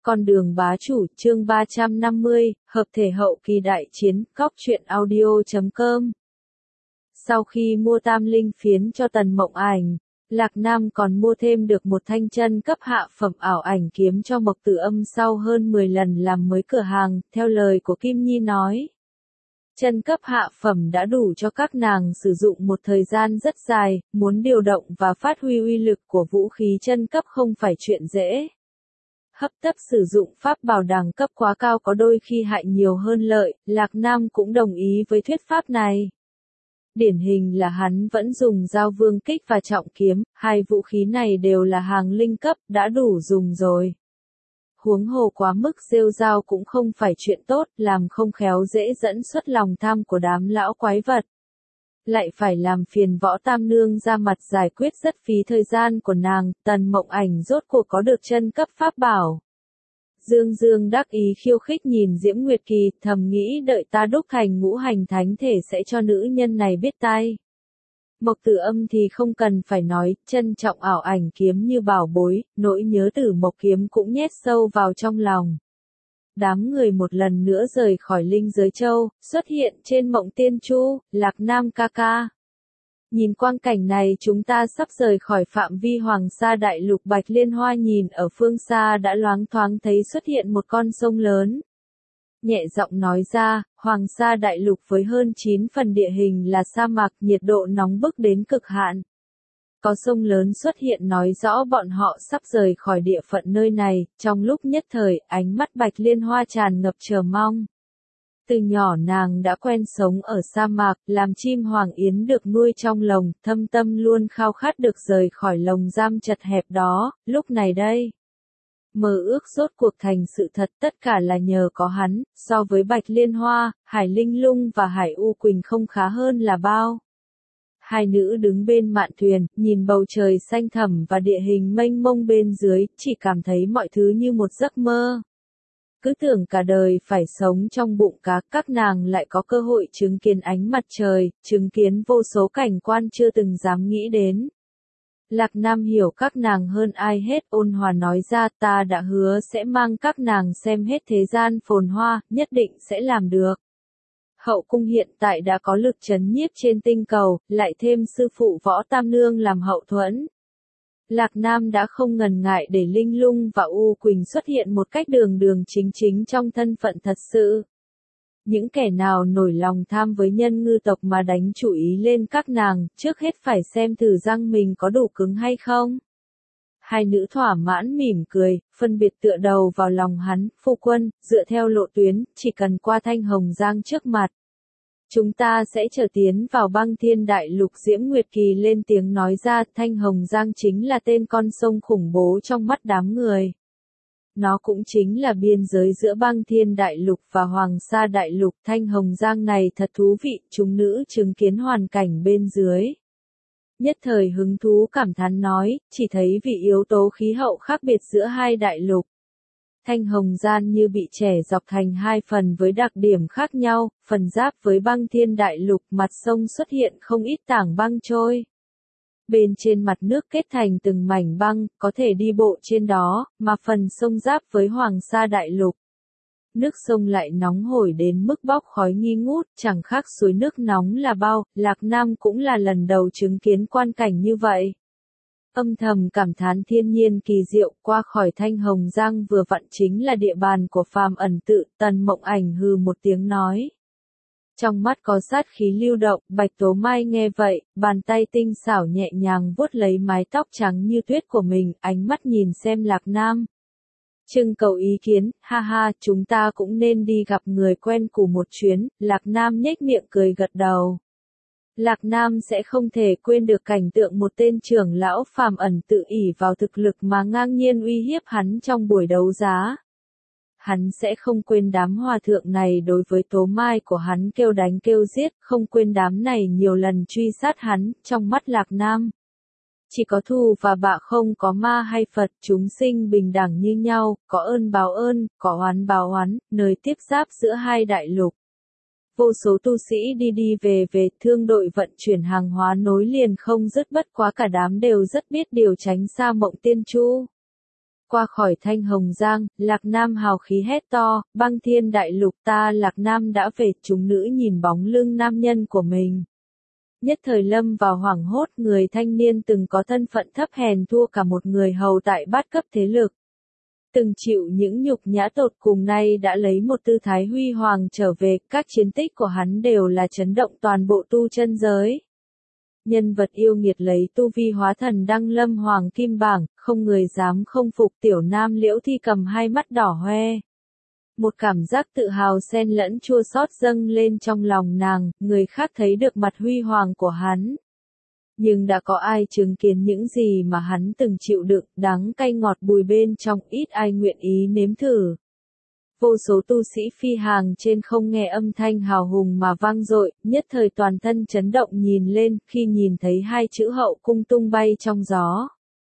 Con đường bá chủ, chương 350, hợp thể hậu kỳ đại chiến, góc truyện audio.com. Sau khi mua tam linh phiến cho Tần Mộng Ảnh, Lạc Nam còn mua thêm được một thanh chân cấp hạ phẩm ảo ảnh kiếm cho Mộc Tử Âm sau hơn 10 lần làm mới cửa hàng, theo lời của Kim Nhi nói. Chân cấp hạ phẩm đã đủ cho các nàng sử dụng một thời gian rất dài, muốn điều động và phát huy uy lực của vũ khí chân cấp không phải chuyện dễ. Hấp tấp sử dụng pháp bảo đẳng cấp quá cao có đôi khi hại nhiều hơn lợi, Lạc Nam cũng đồng ý với thuyết pháp này. Điển hình là hắn vẫn dùng dao vương kích và trọng kiếm, hai vũ khí này đều là hàng linh cấp, đã đủ dùng rồi. Huống hồ quá mức rêu rao cũng không phải chuyện tốt, làm không khéo dễ dẫn xuất lòng tham của đám lão quái vật. Lại phải làm phiền Võ Tam Nương ra mặt giải quyết rất phí thời gian của nàng, Tần Mộng Ảnh rốt cuộc có được chân cấp pháp bảo. Dương Dương đắc ý khiêu khích nhìn Diễm Nguyệt Kỳ, thầm nghĩ đợi ta đúc thành ngũ hành thánh thể sẽ cho nữ nhân này biết tay. Mộc Tử Âm thì không cần phải nói, trân trọng ảo ảnh kiếm như bảo bối, nỗi nhớ Tử Mộc kiếm cũng nhét sâu vào trong lòng. Đám người một lần nữa rời khỏi Linh Giới Châu, xuất hiện trên Mộng Tiên Chu, Lạc Nam ca ca. Nhìn quang cảnh này chúng ta sắp rời khỏi phạm vi Hoàng Sa Đại Lục. Bạch Liên Hoa nhìn ở phương xa đã loáng thoáng thấy xuất hiện một con sông lớn. Nhẹ giọng nói ra, Hoàng Sa Đại Lục với hơn 9 phần địa hình là sa mạc, nhiệt độ nóng bức đến cực hạn. Có sông lớn xuất hiện nói rõ bọn họ sắp rời khỏi địa phận nơi này, trong lúc nhất thời, ánh mắt Bạch Liên Hoa tràn ngập chờ mong. Từ nhỏ nàng đã quen sống ở sa mạc, làm chim hoàng yến được nuôi trong lồng, thâm tâm luôn khao khát được rời khỏi lồng giam chật hẹp đó, lúc này đây. Mơ ước rốt cuộc thành sự thật, tất cả là nhờ có hắn, so với Bạch Liên Hoa, Hải Linh Lung và Hải U Quỳnh không khá hơn là bao. Hai nữ đứng bên mạn thuyền, nhìn bầu trời xanh thẳm và địa hình mênh mông bên dưới, chỉ cảm thấy mọi thứ như một giấc mơ. Cứ tưởng cả đời phải sống trong bụng cá, các nàng lại có cơ hội chứng kiến ánh mặt trời, chứng kiến vô số cảnh quan chưa từng dám nghĩ đến. Lạc Nam hiểu các nàng hơn ai hết, ôn hòa nói ra, ta đã hứa sẽ mang các nàng xem hết thế gian phồn hoa, nhất định sẽ làm được. Hậu cung hiện tại đã có lực trấn nhiếp trên tinh cầu, lại thêm sư phụ Võ Tam Nương làm hậu thuẫn. Lạc Nam đã không ngần ngại để Linh Lung và U Quỳnh xuất hiện một cách đường đường chính chính trong thân phận thật sự. Những kẻ nào nổi lòng tham với nhân ngư tộc mà đánh chủ ý lên các nàng, trước hết phải xem thử răng mình có đủ cứng hay không. Hai nữ thỏa mãn mỉm cười, phân biệt tựa đầu vào lòng hắn, phu quân, dựa theo lộ tuyến, chỉ cần qua Thanh Hồng Giang trước mặt. Chúng ta sẽ trở tiến vào Băng Thiên Đại Lục. Diễm Nguyệt Kỳ lên tiếng nói ra, Thanh Hồng Giang chính là tên con sông khủng bố trong mắt đám người. Nó cũng chính là biên giới giữa Băng Thiên Đại Lục và Hoàng Sa Đại Lục. Thanh Hồng Giang này thật thú vị, chúng nữ chứng kiến hoàn cảnh bên dưới. Nhất thời hứng thú cảm thán nói, chỉ thấy vì yếu tố khí hậu khác biệt giữa hai đại lục. Thanh Hồng Giang như bị chẻ dọc thành hai phần với đặc điểm khác nhau, phần giáp với Băng Thiên Đại Lục, mặt sông xuất hiện không ít tảng băng trôi. Bên trên mặt nước kết thành từng mảnh băng, có thể đi bộ trên đó, mà phần sông giáp với Hoàng Sa Đại Lục. Nước sông lại nóng hổi đến mức bốc khói nghi ngút, chẳng khác suối nước nóng là bao, Lạc Nam cũng là lần đầu chứng kiến quan cảnh như vậy. Âm thầm cảm thán thiên nhiên kỳ diệu, qua khỏi Thanh Hồng Giang vừa vặn chính là địa bàn của phàm ẩn tự, Tần Mộng Ảnh hừ một tiếng nói. Trong mắt có sát khí lưu động, Bạch Tố Mai nghe vậy, bàn tay tinh xảo nhẹ nhàng vuốt lấy mái tóc trắng như tuyết của mình, ánh mắt nhìn xem Lạc Nam. Trưng cầu ý kiến, ha ha, chúng ta cũng nên đi gặp người quen cũ một chuyến, Lạc Nam nhếch miệng cười gật đầu. Lạc Nam sẽ không thể quên được cảnh tượng một tên trưởng lão phàm ẩn tự ỷ vào thực lực mà ngang nhiên uy hiếp hắn trong buổi đấu giá. Hắn sẽ không quên đám hòa thượng này đối với Tố Mai của hắn kêu đánh kêu giết, không quên đám này nhiều lần truy sát hắn, trong mắt Lạc Nam. Chỉ có thù và bạ không có ma hay Phật, chúng sinh bình đẳng như nhau, có ơn báo ơn, có oán báo oán, nơi tiếp giáp giữa hai đại lục. Vô số tu sĩ đi về, thương đội vận chuyển hàng hóa nối liền không dứt, bất quá cả đám đều rất biết điều tránh xa Mộng Tiên Chu. Qua khỏi Thanh Hồng Giang, Lạc Nam hào khí hét to, băng thiên đại lục ta Lạc Nam đã về. Chúng nữ nhìn bóng lưng nam nhân của mình. Nhất thời lâm vào hoảng hốt, người thanh niên từng có thân phận thấp hèn thua cả một người hầu tại bát cấp thế lực. Từng chịu những nhục nhã tột cùng, nay đã lấy một tư thái huy hoàng trở về, các chiến tích của hắn đều là chấn động toàn bộ tu chân giới. Nhân vật yêu nghiệt lấy tu vi hóa thần đăng lâm hoàng kim bảng, không người dám không phục. Tiểu nam Liễu Thi cầm hai mắt đỏ hoe. Một cảm giác tự hào xen lẫn chua xót dâng lên trong lòng nàng, người khác thấy được mặt huy hoàng của hắn. Nhưng đã có ai chứng kiến những gì mà hắn từng chịu đựng, đắng cay ngọt bùi bên trong, ít ai nguyện ý nếm thử. Vô số tu sĩ phi hàng trên không nghe âm thanh hào hùng mà vang dội, nhất thời toàn thân chấn động nhìn lên, khi nhìn thấy hai chữ hậu cung tung bay trong gió.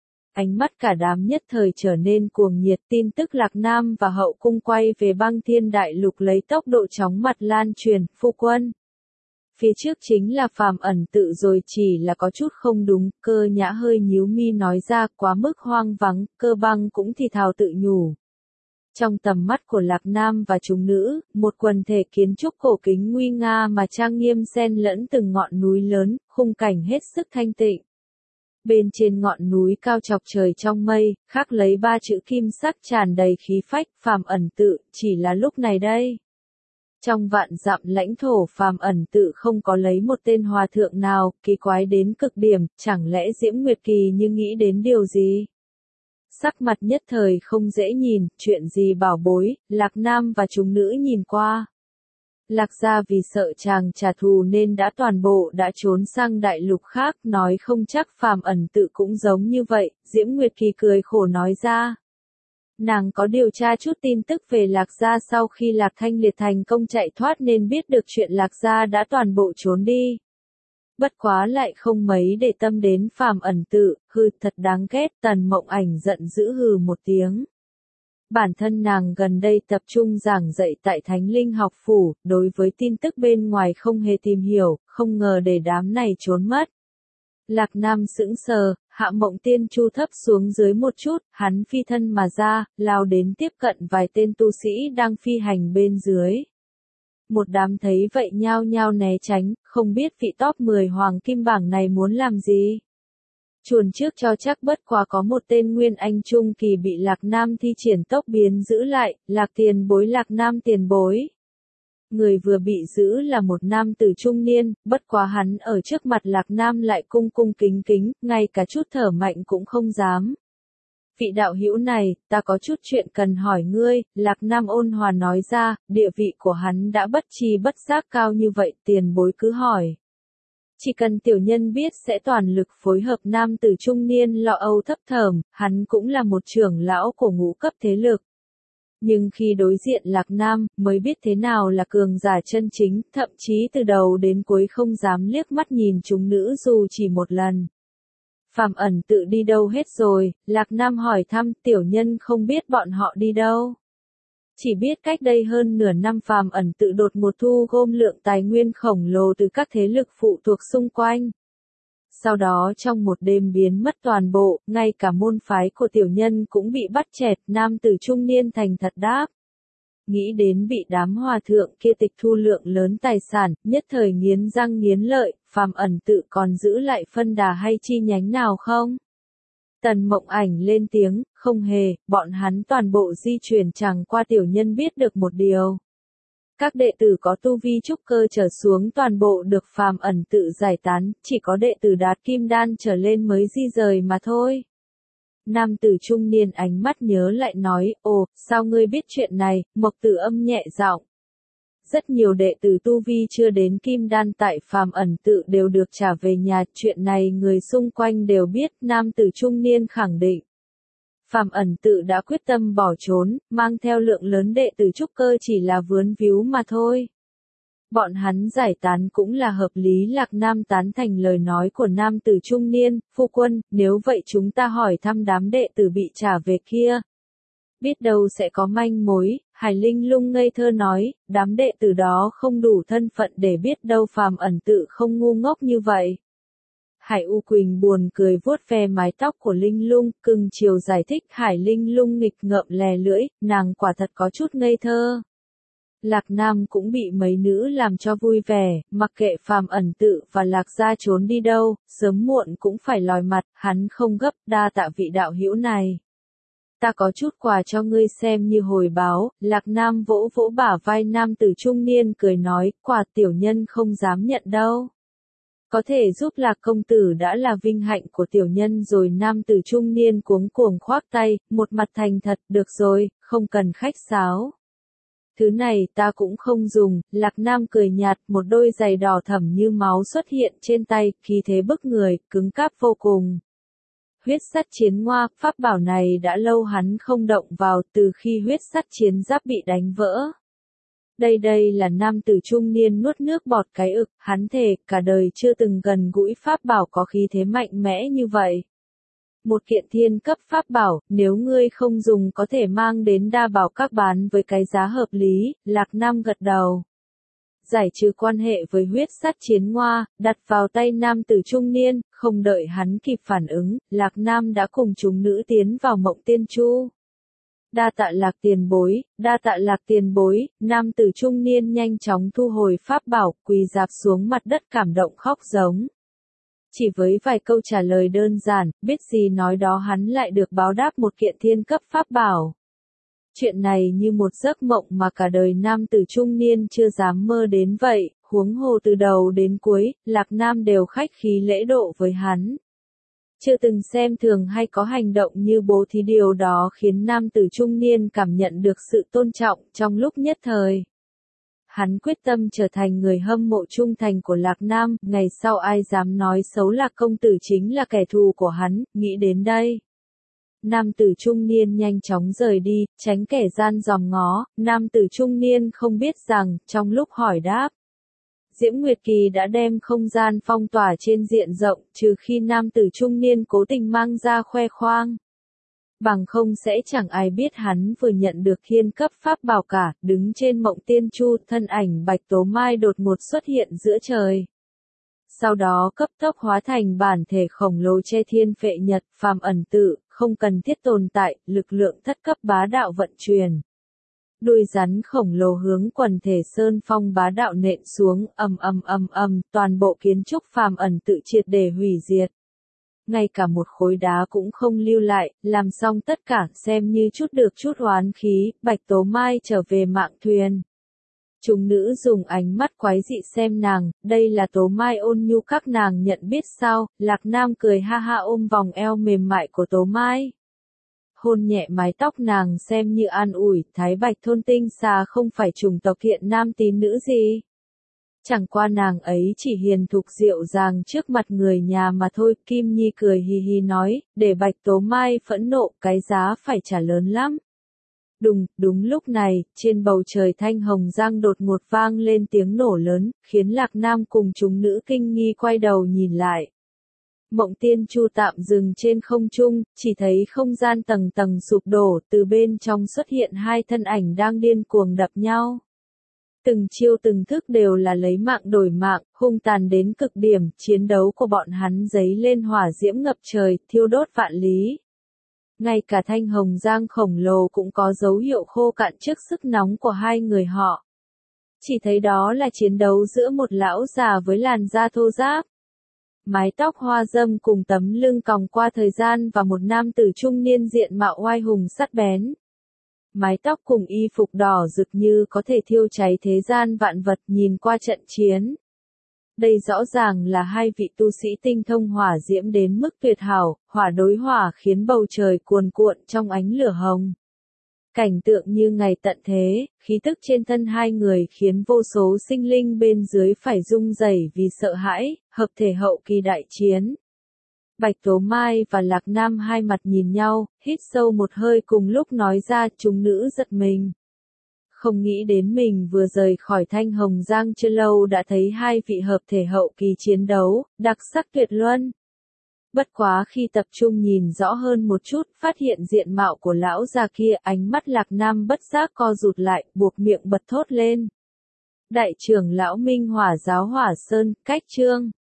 Ánh mắt cả đám nhất thời trở nên cuồng nhiệt. Tin tức Lạc Nam và hậu cung quay về băng thiên đại lục lấy tốc độ chóng mặt lan truyền. Phu quân, phía trước chính là Phàm Ẩn Tự rồi, chỉ là có chút không đúng. Cơ Nhã hơi nhíu mi nói ra, quá mức hoang vắng. Cơ Băng cũng thì thào tự nhủ. Trong tầm mắt của Lạc Nam và chúng nữ, một quần thể kiến trúc cổ kính nguy nga mà trang nghiêm xen lẫn từng ngọn núi lớn, khung cảnh hết sức thanh tịnh. Bên trên ngọn núi cao chọc trời trong mây, khắc lấy ba chữ kim sắc tràn đầy khí phách, Phàm Ẩn Tự. Chỉ là lúc này đây, trong vạn dặm lãnh thổ Phàm Ẩn Tự không có lấy một tên hòa thượng nào. Kỳ quái đến cực điểm, chẳng lẽ Diễm Nguyệt Kỳ như nghĩ đến điều gì? Sắc mặt nhất thời không dễ nhìn, chuyện gì bảo bối. Lạc Nam và chúng nữ nhìn qua. Lạc gia vì sợ chàng trả thù nên đã toàn bộ đã trốn sang đại lục khác, nói không chắc Phàm Ẩn Tự cũng giống như vậy. Diễm Nguyệt Kỳ cười khổ nói ra. Nàng có điều tra chút tin tức về Lạc gia sau khi Lạc Thanh Liệt thành công chạy thoát nên biết được chuyện Lạc gia đã toàn bộ trốn đi. Bất quá lại không mấy để tâm đến Phàm Ẩn Tự, hừ thật đáng ghét. Tần Mộng Ảnh giận dữ hừ một tiếng. Bản thân nàng gần đây tập trung giảng dạy tại Thánh Linh học phủ, đối với tin tức bên ngoài không hề tìm hiểu, không ngờ để đám này trốn mất. Lạc Nam sững sờ, Hạ Mộng Tiên Chu thấp xuống dưới một chút, hắn phi thân mà ra, lao đến tiếp cận vài tên tu sĩ đang phi hành bên dưới. Một đám thấy vậy nhao nhao né tránh, không biết vị top 10 hoàng kim bảng này muốn làm gì. Chuồn trước cho chắc, bất quá có một tên Nguyên Anh Trung Kỳ bị Lạc Nam thi triển tốc biến giữ lại. Lạc tiền bối, Lạc Nam tiền bối. Người vừa bị giữ là một nam tử trung niên, bất quá hắn ở trước mặt Lạc Nam lại cung cung kính kính, ngay cả chút thở mạnh cũng không dám. Vị đạo hữu này, ta có chút chuyện cần hỏi ngươi. Lạc Nam ôn hòa nói ra, địa vị của hắn đã bất tri bất giác cao như vậy, tiền bối cứ hỏi. Chỉ cần tiểu nhân biết sẽ toàn lực phối hợp. Nam tử trung niên lo âu thấp thởm, hắn cũng là một trưởng lão của ngũ cấp thế lực. Nhưng khi đối diện Lạc Nam, mới biết thế nào là cường giả chân chính, thậm chí từ đầu đến cuối không dám liếc mắt nhìn chúng nữ dù chỉ một lần. Phàm Ẩn Tự đi đâu hết rồi? Lạc Nam hỏi thăm. Tiểu nhân không biết bọn họ đi đâu. Chỉ biết cách đây hơn nửa năm Phàm Ẩn Tự đột ngột thu gom lượng tài nguyên khổng lồ từ các thế lực phụ thuộc xung quanh. Sau đó trong một đêm biến mất toàn bộ, ngay cả môn phái của tiểu nhân cũng bị bắt chẹt. Nam tử trung niên thành thật đáp. Nghĩ đến bị đám hòa thượng kia tịch thu lượng lớn tài sản, nhất thời nghiến răng nghiến lợi. Phàm Ẩn Tự còn giữ lại phân đà hay chi nhánh nào không? Tần Mộng Ảnh lên tiếng, không hề, bọn hắn toàn bộ di chuyển, chẳng qua tiểu nhân biết được một điều. Các đệ tử có tu vi trúc cơ trở xuống toàn bộ được Phàm Ẩn Tự giải tán, chỉ có đệ tử đạt kim đan trở lên mới di rời mà thôi. Nam tử trung niên ánh mắt nhớ lại nói, ồ, sao ngươi biết chuyện này? Mộc Tử Âm nhẹ giọng. Rất nhiều đệ tử tu vi chưa đến kim đan tại Phàm Ẩn Tự đều được trả về nhà, chuyện này người xung quanh đều biết. Nam tử trung niên khẳng định. Phàm Ẩn Tự đã quyết tâm bỏ trốn, mang theo lượng lớn đệ tử trúc cơ chỉ là vướng víu mà thôi. Bọn hắn giải tán cũng là hợp lý. Lạc Nam tán thành lời nói của nam tử trung niên. Phu quân, nếu vậy chúng ta hỏi thăm đám đệ tử bị trả về kia. Biết đâu sẽ có manh mối. Hải Linh Lung ngây thơ nói, đám đệ tử đó không đủ thân phận để biết đâu. Phàm Ẩn Tự không ngu ngốc như vậy. Hải U Quỳnh buồn cười vuốt ve mái tóc của Linh Lung, cưng chiều giải thích. Hải Linh Lung nghịch ngợm lè lưỡi, nàng quả thật có chút ngây thơ. Lạc Nam cũng bị mấy nữ làm cho vui vẻ, mặc kệ Phàm Ẩn Tự và Lạc Gia trốn đi đâu, sớm muộn cũng phải lòi mặt, hắn không gấp, đa tạ vị đạo hữu này. Ta có chút quà cho ngươi xem như hồi báo. Lạc Nam vỗ vỗ bả vai nam tử trung niên cười nói, quà tiểu nhân không dám nhận đâu. Có thể giúp Lạc công tử đã là vinh hạnh của tiểu nhân rồi. Nam tử trung niên cuống cuồng khoác tay, một mặt thành thật, được rồi, không cần khách sáo. Thứ này ta cũng không dùng. Lạc Nam cười nhạt, một đôi giày đỏ thẫm như máu xuất hiện trên tay, khí thế bức người, cứng cáp vô cùng. Huyết sắt chiến ngoa, pháp bảo này đã lâu hắn không động vào, từ khi huyết sắt chiến giáp bị đánh vỡ. Đây là nam tử trung niên nuốt nước bọt cái ực, hắn thề, cả đời chưa từng gần gũi pháp bảo có khí thế mạnh mẽ như vậy. Một kiện thiên cấp pháp bảo, nếu ngươi không dùng có thể mang đến đa bảo các bán với cái giá hợp lý. Lạc Nam gật đầu. Giải trừ quan hệ với huyết sắt chiến ngoa, đặt vào tay nam tử trung niên, không đợi hắn kịp phản ứng, Lạc Nam đã cùng chúng nữ tiến vào Mộng Tiên Chu. Đa tạ Lạc tiền bối, đa tạ Lạc tiền bối. Nam tử trung niên nhanh chóng thu hồi pháp bảo, quỳ rạp xuống mặt đất cảm động khóc giống. Chỉ với vài câu trả lời đơn giản, biết gì nói đó hắn lại được báo đáp một kiện thiên cấp pháp bảo. Chuyện này như một giấc mộng mà cả đời nam tử trung niên chưa dám mơ đến vậy, huống hồ từ đầu đến cuối, Lạc Nam đều khách khí lễ độ với hắn. Chưa từng xem thường hay có hành động như bố thì điều đó khiến nam tử trung niên cảm nhận được sự tôn trọng trong lúc nhất thời. Hắn quyết tâm trở thành người hâm mộ trung thành của Lạc Nam, ngày sau ai dám nói xấu Lạc công tử chính là kẻ thù của hắn. Nghĩ đến đây, nam tử trung niên nhanh chóng rời đi, tránh kẻ gian dòm ngó. Nam tử trung niên không biết rằng, trong lúc hỏi đáp, Diễm Nguyệt Kỳ đã đem không gian phong tỏa trên diện rộng, trừ khi nam tử trung niên cố tình mang ra khoe khoang. Bằng không sẽ chẳng ai biết hắn vừa nhận được thiên cấp pháp bảo cả. Đứng trên Mộng Tiên Chu, thân ảnh Bạch Tố Mai đột ngột xuất hiện giữa trời. Sau đó cấp tốc hóa thành bản thể khổng lồ che thiên phệ nhật. Phàm Ẩn Tự, không cần thiết tồn tại, lực lượng thất cấp bá đạo vận chuyển. Đuôi rắn khổng lồ hướng quần thể sơn phong bá đạo nện xuống, toàn bộ kiến trúc Phàm Ẩn Tự triệt để hủy diệt. Ngay cả một khối đá cũng không lưu lại, làm xong tất cả xem như chút được chút oán khí. Bạch Tố Mai trở về mạn thuyền. Chúng nữ dùng ánh mắt quái dị xem nàng, đây là Tố Mai ôn nhu các nàng nhận biết sao. Lạc Nam cười ha ha ôm vòng eo mềm mại của Tố Mai. Hôn nhẹ mái tóc nàng xem như an ủi. Thái Bạch thôn tinh xà không phải chủng tộc thiện nam tín nữ gì. Chẳng qua nàng ấy chỉ hiền thục dịu dàng trước mặt người nhà mà thôi. Kim Nhi cười hì hì nói, để Bạch Tố Mai phẫn nộ, cái giá phải trả lớn lắm. Đúng lúc này, trên bầu trời Thanh Hồng Giang đột ngột vang lên tiếng nổ lớn, khiến Lạc Nam cùng chúng nữ kinh nghi quay đầu nhìn lại. Mộng Tiên Chu tạm dừng trên không trung, chỉ thấy không gian tầng tầng sụp đổ, từ bên trong xuất hiện hai thân ảnh đang điên cuồng đập nhau. Từng chiêu từng thức đều là lấy mạng đổi mạng, hung tàn đến cực điểm. Chiến đấu của bọn hắn dấy lên hỏa diễm ngập trời, thiêu đốt vạn lý. Ngay cả Thanh Hồng Giang khổng lồ cũng có dấu hiệu khô cạn trước sức nóng của hai người họ. Chỉ thấy đó là chiến đấu giữa một lão già với làn da thô ráp, mái tóc hoa râm cùng tấm lưng còng qua thời gian, và một nam tử trung niên diện mạo oai hùng sắc bén. Mái tóc cùng y phục đỏ rực như có thể thiêu cháy thế gian vạn vật. Nhìn qua trận chiến, đây rõ ràng là hai vị tu sĩ tinh thông hỏa diễm đến mức tuyệt hảo. Hỏa đối hỏa khiến bầu trời cuồn cuộn trong ánh lửa hồng. Cảnh tượng như ngày tận thế, khí tức trên thân hai người khiến vô số sinh linh bên dưới phải rung rẩy vì sợ hãi. Hợp thể hậu kỳ đại chiến. Bạch Tố Mai và Lạc Nam hai mặt nhìn nhau, hít sâu một hơi cùng lúc nói ra. Chúng nữ giật mình. Không nghĩ đến mình vừa rời khỏi Thanh Hồng Giang chưa lâu đã thấy hai vị hợp thể hậu kỳ chiến đấu, đặc sắc tuyệt luân. Bất quá khi tập trung nhìn rõ hơn một chút, phát hiện diện mạo của lão già kia, ánh mắt Lạc Nam bất giác co rụt lại, buộc miệng bật thốt lên. Đại trưởng lão Minh Hỏa giáo Hỏa Sơn, cách chương.